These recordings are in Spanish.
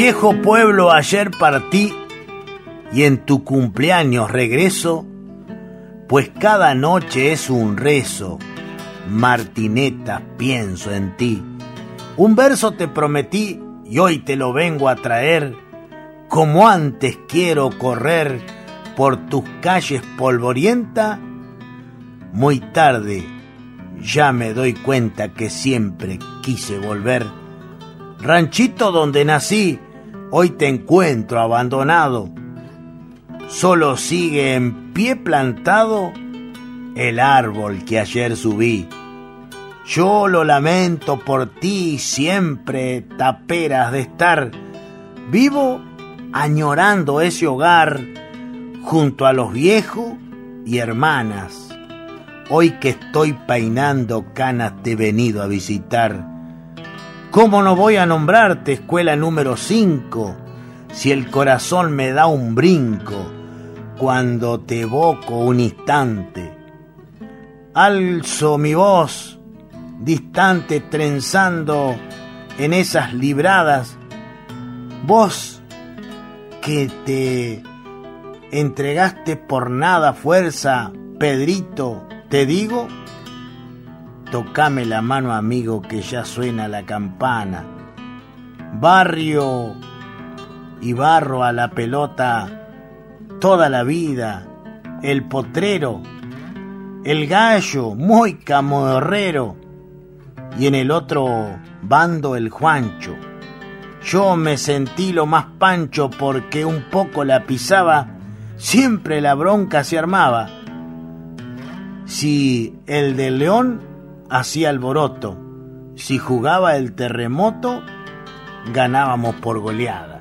viejo pueblo ayer partí y en tu cumpleaños regreso, pues cada noche es un rezo. Martineta, pienso en ti. Un verso te prometí y hoy te lo vengo a traer. Como antes quiero correr por tus calles polvorienta, muy tarde ya me doy cuenta que siempre quise volver. Ranchito donde nací, hoy te encuentro abandonado. Solo sigue en pie plantado el árbol que ayer subí. Yo lo lamento por ti, siempre taperas de estar. Vivo añorando ese hogar junto a los viejos y hermanas. Hoy que estoy peinando canas te he venido a visitar. ¿Cómo no voy a nombrarte escuela número 5 si el corazón me da un brinco cuando te evoco un instante? Alzo mi voz distante trenzando en esas libradas, vos que te entregaste por nada fuerza, Pedrito, te digo, tocame la mano amigo que ya suena la campana. Barrio y barro a la pelota toda la vida, el potrero, el gallo muy camorrero y en el otro bando el Juancho. Yo me sentí lo más pancho porque un poco la pisaba, siempre la bronca se armaba. Si el de León hacía alboroto, si jugaba el terremoto, ganábamos por goleada.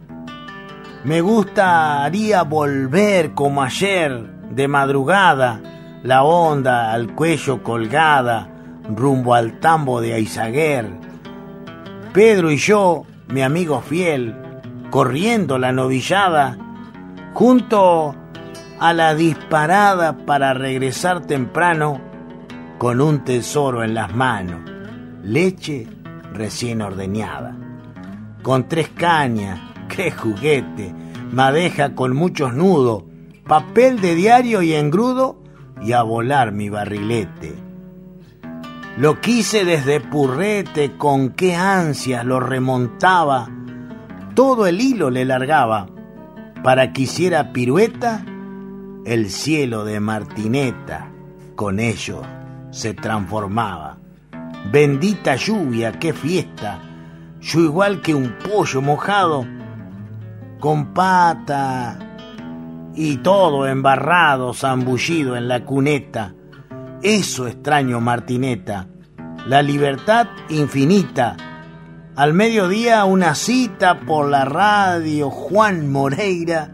Me gustaría volver como ayer, de madrugada, la onda al cuello colgada, rumbo al tambo de Aizaguer. Pedro y yo, mi amigo fiel, corriendo la novillada, junto a la disparada para regresar temprano, con un tesoro en las manos, leche recién ordeñada. Con 3 cañas, qué juguete, madeja con muchos nudos, papel de diario y engrudo, y a volar mi barrilete. Lo quise desde Purrete, con qué ansias lo remontaba, todo el hilo le largaba, para que hiciera pirueta, el cielo de Martineta con ello se transformaba. Bendita lluvia, qué fiesta, yo igual que un pollo mojado, con pata y todo embarrado, zambullido en la cuneta. Eso extraño Martineta, la libertad infinita. Al mediodía una cita por la radio Juan Moreira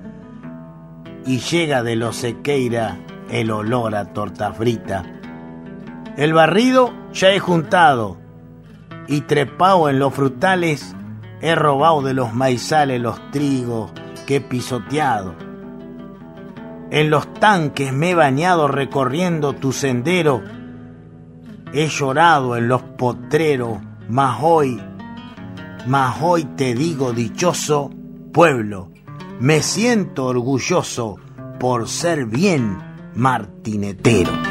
y llega de los Sequeira el olor a torta frita. El barrido ya he juntado y trepado en los frutales he robado de los maizales los trigos que he pisoteado. En los tanques me he bañado recorriendo tu sendero, he llorado en los potreros, mas hoy te digo dichoso pueblo, me siento orgulloso por ser bien martinetero.